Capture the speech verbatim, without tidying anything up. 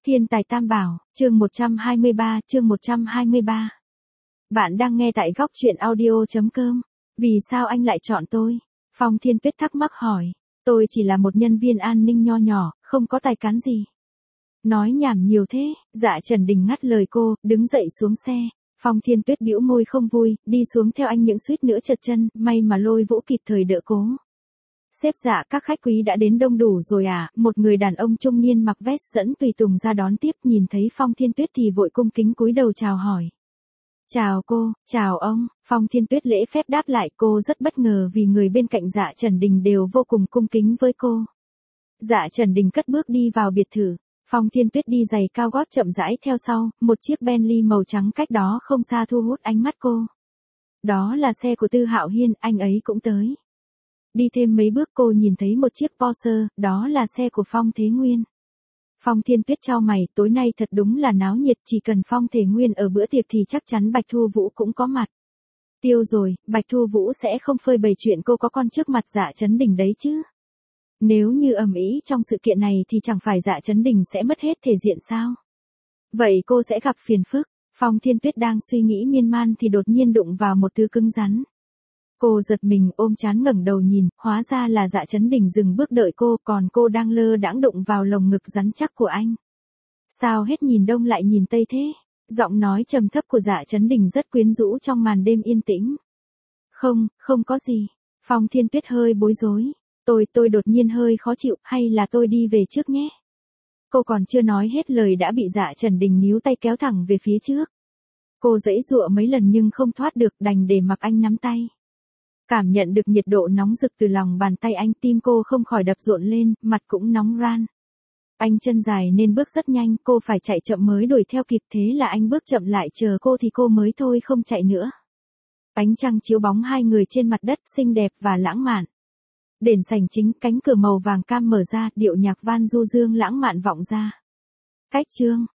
Thiên tài tam bảo, chương một trăm hai mươi ba, chương một trăm hai mươi ba. Bạn đang nghe tại góc truyện audio.com. Vì sao anh lại chọn tôi? Phong Thiên Tuyết thắc mắc hỏi. Tôi chỉ là một nhân viên an ninh nho nhỏ, không có tài cán gì. Nói nhảm nhiều thế, Dạ Trần Đình ngắt lời cô, đứng dậy xuống xe. Phong Thiên Tuyết bĩu môi không vui, đi xuống theo anh những suýt nữa trật chân, may mà Lôi Vũ kịp thời đỡ cố. Sếp Dạ, các khách quý đã đến đông đủ rồi à? Một người đàn ông trung niên mặc vest dẫn tùy tùng ra đón tiếp, nhìn thấy Phong Thiên Tuyết thì vội cung kính cúi đầu chào hỏi. Chào cô, chào ông, Phong Thiên Tuyết lễ phép đáp lại. Cô rất bất ngờ vì người bên cạnh Dạ Trần Đình đều vô cùng cung kính với cô. Dạ Trần Đình cất bước đi vào biệt thự. Phong Thiên Tuyết đi giày cao gót chậm rãi theo sau, một chiếc Bentley màu trắng cách đó không xa thu hút ánh mắt cô. Đó là xe của Tư Hạo Hiên, anh ấy cũng tới. Đi thêm mấy bước cô nhìn thấy một chiếc Porsche, đó là xe của Phong Thế Nguyên. Phong Thiên Tuyết chau mày, tối nay thật đúng là náo nhiệt, chỉ cần Phong Thế Nguyên ở bữa tiệc thì chắc chắn Bạch Thu Vũ cũng có mặt. Tiêu rồi, Bạch Thu Vũ sẽ không phơi bày chuyện cô có con trước mặt Dạ Trấn Đình đấy chứ. Nếu như ầm ĩ trong sự kiện này thì chẳng phải Dạ Trấn Đình sẽ mất hết thể diện sao? Vậy cô sẽ gặp phiền phức. Phong Thiên Tuyết đang suy nghĩ miên man thì đột nhiên đụng vào một thứ cứng rắn. Cô giật mình ôm trán ngẩng đầu nhìn, hóa ra là Dạ Trấn Đình dừng bước đợi cô, còn cô đang lơ đãng đụng vào lồng ngực rắn chắc của anh. Sao hết nhìn đông lại nhìn tây thế? Giọng nói trầm thấp của Dạ Trấn Đình rất quyến rũ trong màn đêm yên tĩnh. Không, không có gì. Phong Thiên Tuyết hơi bối rối. Tôi, tôi đột nhiên hơi khó chịu, hay là tôi đi về trước nhé? Cô còn chưa nói hết lời đã bị Dạ Trần Đình níu tay kéo thẳng về phía trước. Cô giãy giụa mấy lần nhưng không thoát được, đành để mặc anh nắm tay. Cảm nhận được nhiệt độ nóng rực từ lòng bàn tay anh, tim cô không khỏi đập rộn lên, mặt cũng nóng ran. Anh chân dài nên bước rất nhanh, cô phải chạy chậm mới đuổi theo kịp, thế là anh bước chậm lại chờ cô thì cô mới thôi không chạy nữa. Ánh trăng chiếu bóng hai người trên mặt đất xinh đẹp và lãng mạn. Đền sảnh chính, cánh cửa màu vàng cam mở ra, điệu nhạc van du dương lãng mạn vọng ra. Cách chương,